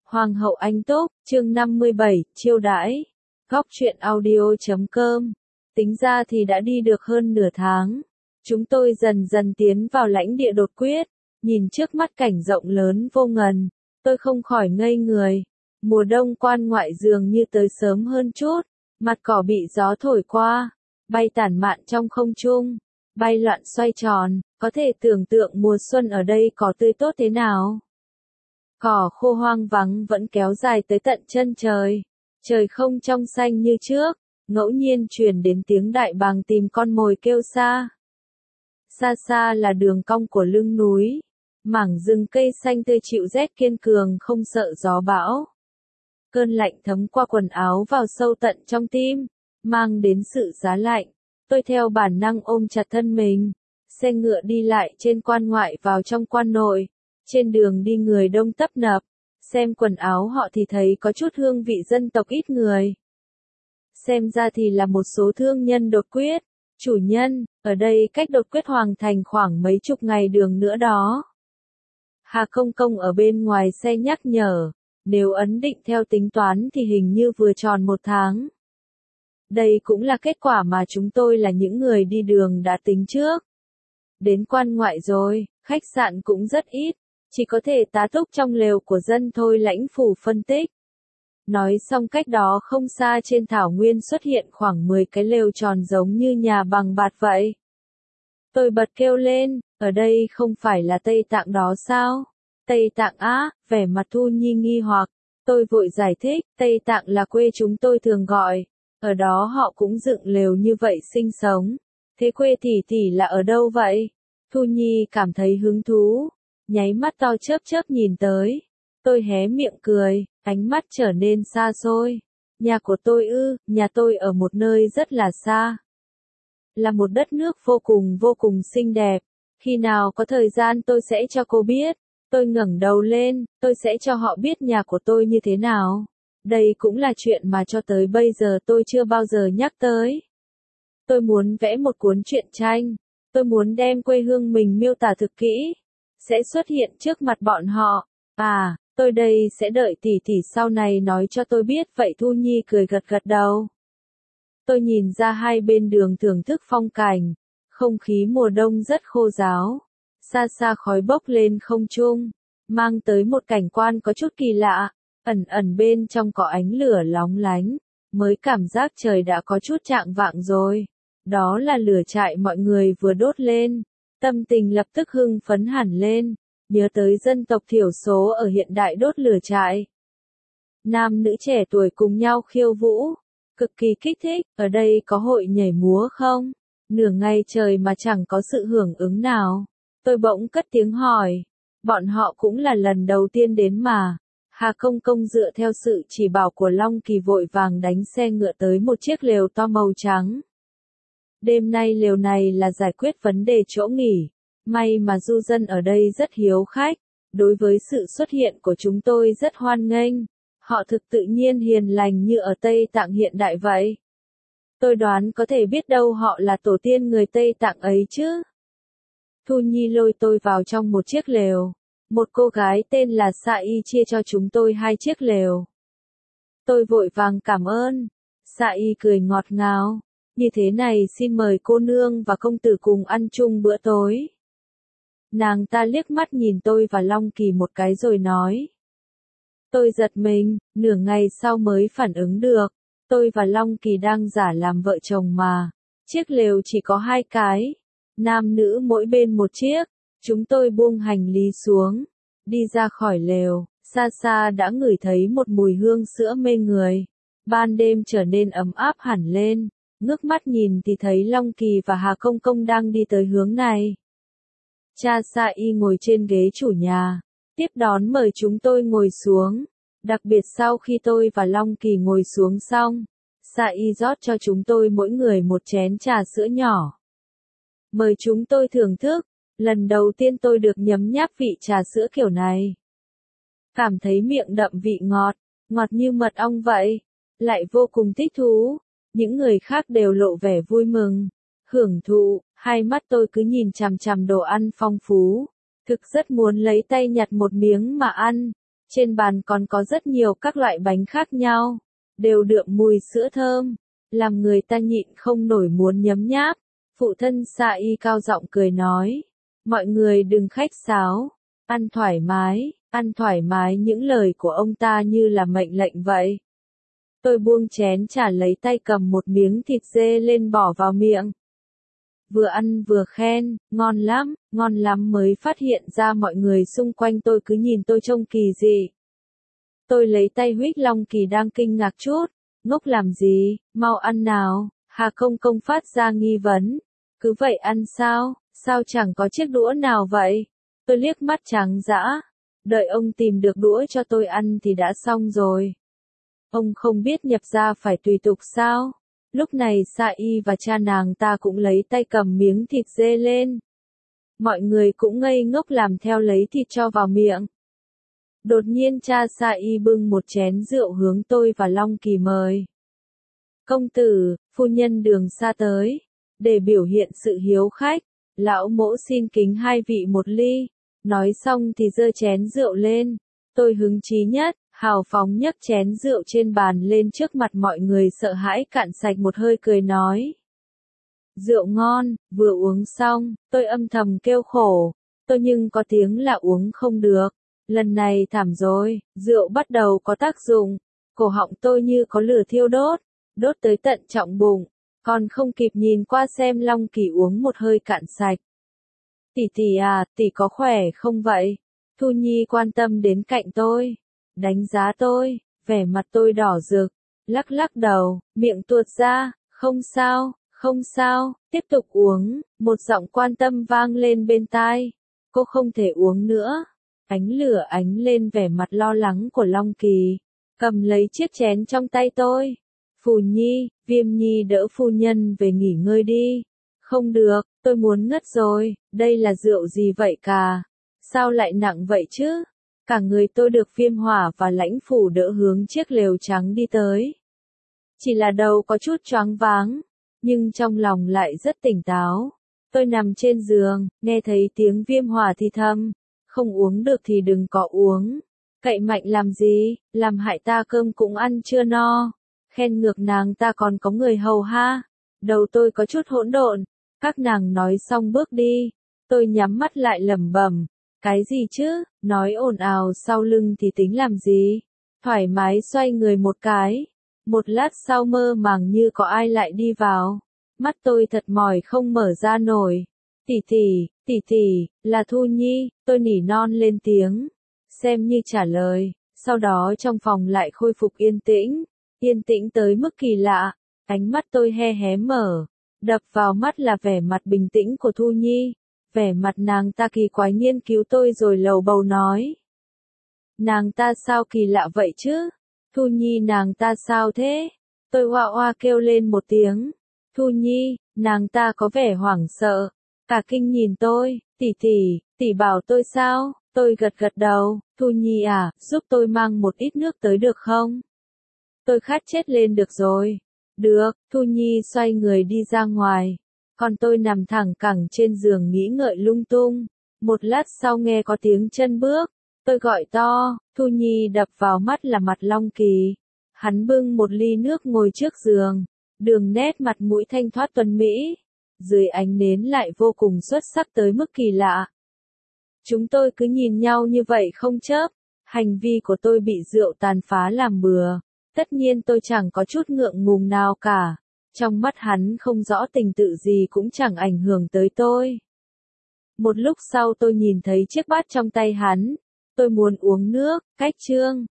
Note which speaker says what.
Speaker 1: Hoàng hậu Anh Túc, chương 57, chiêu đãi. Góc truyện audio.com. Tính ra thì đã đi được hơn nửa tháng. Chúng tôi dần dần tiến vào lãnh địa đột quyết. Nhìn trước mắt cảnh rộng lớn vô ngần, tôi không khỏi ngây người. Mùa đông quan ngoại dường như tới sớm hơn chút. Mặt cỏ bị gió thổi qua, bay tản mạn trong không trung, bay loạn xoay tròn. Có thể tưởng tượng mùa xuân ở đây có tươi tốt thế nào. Cỏ khô hoang vắng vẫn kéo dài tới tận chân trời. Trời không trong xanh như trước, ngẫu nhiên truyền đến tiếng đại bàng tìm con mồi kêu xa. Xa xa là đường cong của lưng núi, mảng rừng cây xanh tươi chịu rét kiên cường không sợ gió bão. Cơn lạnh thấm qua quần áo vào sâu tận trong tim, mang đến sự giá lạnh. Tôi theo bản năng ôm chặt thân mình. Xe ngựa đi lại trên quan ngoại vào trong quan nội. Trên đường đi người đông tấp nập, xem quần áo họ thì thấy có chút hương vị dân tộc ít người. Xem ra thì là một số thương nhân đột quyết. Chủ nhân, ở đây cách đột quyết hoàng thành khoảng mấy chục ngày đường nữa đó. Hà Công Công ở bên ngoài xe nhắc nhở, nếu ấn định theo tính toán thì hình như vừa tròn 1 tháng. Đây cũng là kết quả mà chúng tôi là những người đi đường đã tính trước. Đến quan ngoại rồi, khách sạn cũng rất ít. Chỉ có thể tá túc trong lều của dân thôi, lãnh phủ phân tích. Nói xong cách đó không xa trên thảo nguyên xuất hiện khoảng 10 cái lều tròn giống như nhà bằng bạt vậy. Tôi bật kêu lên, ở đây không phải là Tây Tạng đó sao? Tây Tạng á, vẻ mặt Thu Nhi nghi hoặc. Tôi vội giải thích, Tây Tạng là quê chúng tôi thường gọi. Ở đó họ cũng dựng lều như vậy sinh sống. Thế quê tỷ là ở đâu vậy? Thu Nhi cảm thấy hứng thú. Nháy mắt to chớp chớp nhìn tới. Tôi hé miệng cười, ánh mắt trở nên xa xôi. Nhà của tôi ư, nhà tôi ở một nơi rất là xa. Là một đất nước vô cùng xinh đẹp. Khi nào có thời gian tôi sẽ cho cô biết. Tôi ngẩng đầu lên, tôi sẽ cho họ biết nhà của tôi như thế nào. Đây cũng là chuyện mà cho tới bây giờ tôi chưa bao giờ nhắc tới. Tôi muốn vẽ một cuốn truyện tranh. Tôi muốn đem quê hương mình miêu tả thực kỹ. Sẽ xuất hiện trước mặt bọn họ. À, tôi đây sẽ đợi tỷ sau này nói cho tôi biết. Vậy Thu Nhi cười gật đầu. Tôi nhìn ra hai bên đường thưởng thức phong cảnh. Không khí mùa đông rất khô ráo. Xa xa khói bốc lên không trung, mang tới một cảnh quan có chút kỳ lạ. Ẩn bên trong có ánh lửa lóng lánh. Mới cảm giác trời đã có chút chạng vạng rồi. Đó là lửa trại mọi người vừa đốt lên. Tâm tình lập tức hưng phấn hẳn lên, nhớ tới dân tộc thiểu số ở hiện đại đốt lửa trại. Nam nữ trẻ tuổi cùng nhau khiêu vũ, cực kỳ kích thích. Ở đây có hội nhảy múa không? Nửa ngày trời mà chẳng có sự hưởng ứng nào. Tôi bỗng cất tiếng hỏi, bọn họ cũng là lần đầu tiên đến mà. Hà Công Công dựa theo sự chỉ bảo của Long Kỳ vội vàng đánh xe ngựa tới một chiếc lều to màu trắng. Đêm nay lều này là giải quyết vấn đề chỗ nghỉ. May mà du dân ở đây rất hiếu khách. Đối với sự xuất hiện của chúng tôi rất hoan nghênh. Họ thực tự nhiên hiền lành như ở Tây Tạng hiện đại vậy. Tôi đoán có thể biết đâu họ là tổ tiên người Tây Tạng ấy chứ. Thu Nhi lôi tôi vào trong một chiếc lều. Một cô gái tên là Sa Y chia cho chúng tôi 2 chiếc lều. Tôi vội vàng cảm ơn. Sa Y cười ngọt ngào. Như thế này xin mời cô nương và công tử cùng ăn chung bữa tối. Nàng ta liếc mắt nhìn tôi và Long Kỳ một cái rồi nói. Tôi giật mình, nửa ngày sau mới phản ứng được. Tôi và Long Kỳ đang giả làm vợ chồng mà. Chiếc lều chỉ có 2 cái. Nam nữ mỗi bên một chiếc. Chúng tôi buông hành lý xuống. Đi ra khỏi lều, xa xa đã ngửi thấy một mùi hương sữa mê người. Ban đêm trở nên ấm áp hẳn lên. Ngước mắt nhìn thì thấy Long Kỳ và Hà Công Công đang đi tới hướng này. Cha Sa Y ngồi trên ghế chủ nhà, tiếp đón mời chúng tôi ngồi xuống. Đặc biệt sau khi tôi và Long Kỳ ngồi xuống xong, Sa Y rót cho chúng tôi mỗi người một chén trà sữa nhỏ. Mời chúng tôi thưởng thức. Lần đầu tiên tôi được nhấm nháp vị trà sữa kiểu này. Cảm thấy miệng đậm vị ngọt, ngọt như mật ong vậy. Lại vô cùng thích thú. Những người khác đều lộ vẻ vui mừng, hưởng thụ. Hai mắt tôi cứ nhìn chằm chằm đồ ăn phong phú. Thực rất muốn lấy tay nhặt một miếng mà ăn. Trên bàn còn có rất nhiều các loại bánh khác nhau, đều đượm mùi sữa thơm, làm người ta nhịn không nổi muốn nhấm nháp. Phụ thân Sa Y cao giọng cười nói, mọi người đừng khách sáo, ăn thoải mái, những lời của ông ta như là mệnh lệnh vậy. Tôi buông chén trà lấy tay cầm một miếng thịt dê lên bỏ vào miệng. Vừa ăn vừa khen, ngon lắm mới phát hiện ra mọi người xung quanh tôi cứ nhìn tôi trông kỳ dị. Tôi lấy tay huých Long Kỳ đang kinh ngạc chút, ngốc làm gì, mau ăn nào, Hà Công Công phát ra nghi vấn. Cứ vậy ăn sao chẳng có chiếc đũa nào vậy? Tôi liếc mắt trắng dã, đợi ông tìm được đũa cho tôi ăn thì đã xong rồi. Ông không biết nhập gia phải tùy tục sao? Lúc này Sa Y và cha nàng ta cũng lấy tay cầm miếng thịt dê lên. Mọi người cũng ngây ngốc làm theo lấy thịt cho vào miệng. Đột nhiên cha Sa Y bưng một chén rượu hướng tôi và Long Kỳ mời. Công tử, phu nhân Đường Sa tới. Để biểu hiện sự hiếu khách, lão mỗ xin kính hai vị một ly. Nói xong thì giơ chén rượu lên. Tôi hứng chí nhất, hào phóng nhấc chén rượu trên bàn lên trước mặt mọi người sợ hãi cạn sạch một hơi cười nói. Rượu ngon, vừa uống xong, tôi âm thầm kêu khổ. Tôi nhưng có tiếng là uống không được. Lần này thảm rồi, rượu bắt đầu có tác dụng. Cổ họng tôi như có lửa thiêu đốt tới tận trọng bụng. Còn không kịp nhìn qua xem Long Kỳ uống một hơi cạn sạch. Tỷ à, tỷ có khỏe không vậy? Thu Nhi quan tâm đến cạnh tôi, đánh giá tôi, vẻ mặt tôi đỏ rực, lắc đầu, miệng tuột ra, không sao, tiếp tục uống, một giọng quan tâm vang lên bên tai. Cô không thể uống nữa. Ánh lửa ánh lên vẻ mặt lo lắng của Long Kỳ, cầm lấy chiếc chén trong tay tôi. Phù Nhi, Viêm Nhi đỡ phu nhân về nghỉ ngơi đi. Không được, tôi muốn ngất rồi, đây là rượu gì vậy cả? Sao lại nặng vậy chứ? Cả người tôi được Viêm Hỏa và Lãnh Phủ đỡ hướng chiếc lều trắng đi tới. Chỉ là đầu có chút choáng váng, nhưng trong lòng lại rất tỉnh táo. Tôi nằm trên giường, nghe thấy tiếng Viêm Hỏa thì thầm, không uống được thì đừng có uống. Cậy mạnh làm gì, làm hại ta cơm cũng ăn chưa no. Khen ngược nàng ta còn có người hầu ha. Đầu tôi có chút hỗn độn. Các nàng nói xong bước đi. Tôi nhắm mắt lại lẩm bẩm. Cái gì chứ, nói ồn ào sau lưng thì tính làm gì. Thoải mái xoay người một cái. Một lát sau mơ màng như có ai lại đi vào. Mắt tôi thật mỏi không mở ra nổi. Tỷ, là Thu Nhi, tôi nỉ non lên tiếng. Xem như trả lời. Sau đó trong phòng lại khôi phục yên tĩnh. Yên tĩnh tới mức kỳ lạ, ánh mắt tôi hé mở, đập vào mắt là vẻ mặt bình tĩnh của Thu Nhi, vẻ mặt nàng ta kỳ quái nghiên cứu tôi rồi lầu bầu nói. Nàng ta sao kỳ lạ vậy chứ? Thu Nhi nàng ta sao thế? Tôi oa kêu lên một tiếng. Thu Nhi, nàng ta có vẻ hoảng sợ, cả kinh nhìn tôi, tỷ bảo tôi sao? Tôi gật đầu, Thu Nhi à, giúp tôi mang một ít nước tới được không? Tôi khát chết lên được rồi. Được, Thu Nhi xoay người đi ra ngoài. Còn tôi nằm thẳng cẳng trên giường nghĩ ngợi lung tung. Một lát sau nghe có tiếng chân bước. Tôi gọi to, Thu Nhi đập vào mắt là mặt Long Kỳ. Hắn bưng một ly nước ngồi trước giường. Đường nét mặt mũi thanh thoát tuấn mỹ. Dưới ánh nến lại vô cùng xuất sắc tới mức kỳ lạ. Chúng tôi cứ nhìn nhau như vậy không chớp. Hành vi của tôi bị rượu tàn phá làm bừa. Tất nhiên tôi chẳng có chút ngượng ngùng nào cả. Trong mắt hắn không rõ tình tự gì cũng chẳng ảnh hưởng tới tôi. Một lúc sau tôi nhìn thấy chiếc bát trong tay hắn. Tôi muốn uống nước, cách trương.